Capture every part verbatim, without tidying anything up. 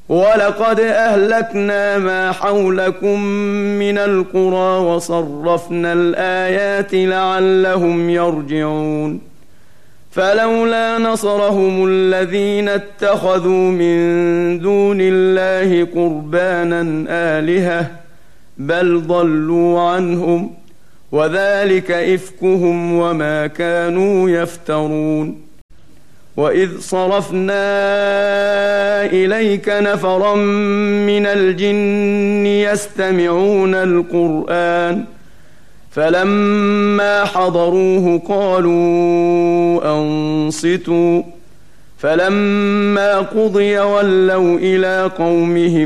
ولقد أهلكنا ما حولكم من القرى وصرفنا الآيات لعلهم يرجعون فلولا نصرهم الذين اتخذوا من دون الله قربانا آلهة بل ضلوا عنهم وذلك إفكهم وما كانوا يفترون وإذ صرفنا إليك نفرا من الجن يستمعون القرآن فلما حضروه قالوا أنصتوا فلما قضي ولوا إلى قومهم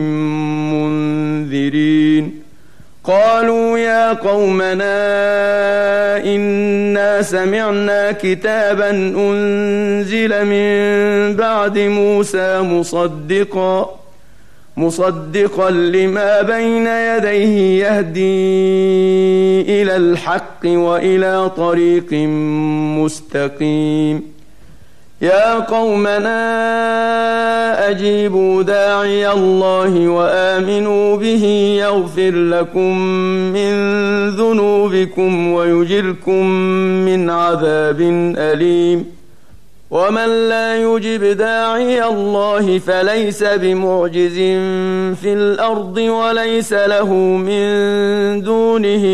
منذرين قالوا يا قومنا إنا سمعنا كتابا أنزل من بعد موسى مصدقا مصدقا لما بين يديه يهدي إلى الحق وإلى طريق مستقيم يا قومنا أجيبوا داعي الله وآمنوا به يغفر لكم من ذنوبكم ويجركم من عذاب أليم ومن لا يجب داعي الله فليس بمعجز في الأرض وليس له من دونه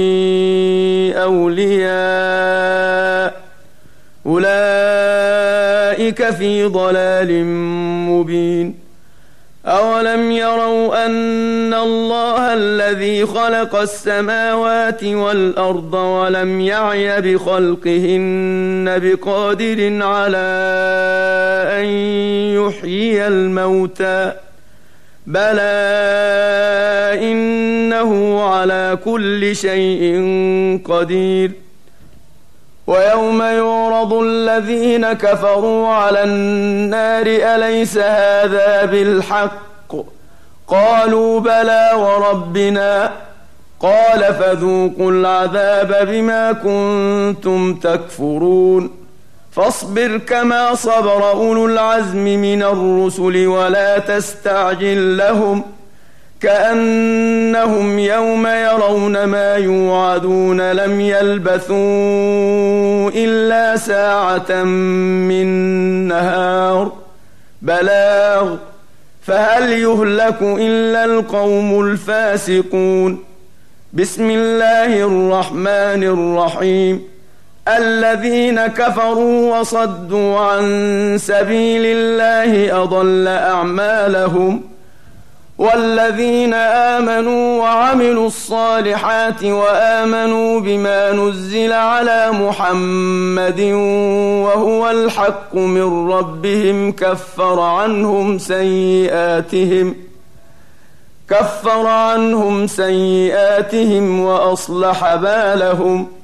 أولياء أولئك في ضلال مبين أولم يروا أن الله الذي خلق السماوات والأرض ولم يعي بخلقهن بقادر على أن يحيي الموتى بلى إنه على كل شيء قدير ويوم يعرض الذين كفروا على النار أليس هذا بالحق قالوا بلى وربنا قال فذوقوا العذاب بما كنتم تكفرون فاصبر كما صبر أولو العزم من الرسل ولا تستعجل لهم كأنهم يوم يرون ما يوعدون لم يلبثوا إلا ساعة من نهار بلاغ فهل يهلك إلا القوم الفاسقون بسم الله الرحمن الرحيم الذين كفروا وصدوا عن سبيل الله أضل أعمالهم والذين آمنوا وعملوا الصالحات وآمنوا بما نزل على محمد وهو الحق من ربهم كفر عنهم سيئاتهم كفر عنهم سيئاتهم وأصلح بالهم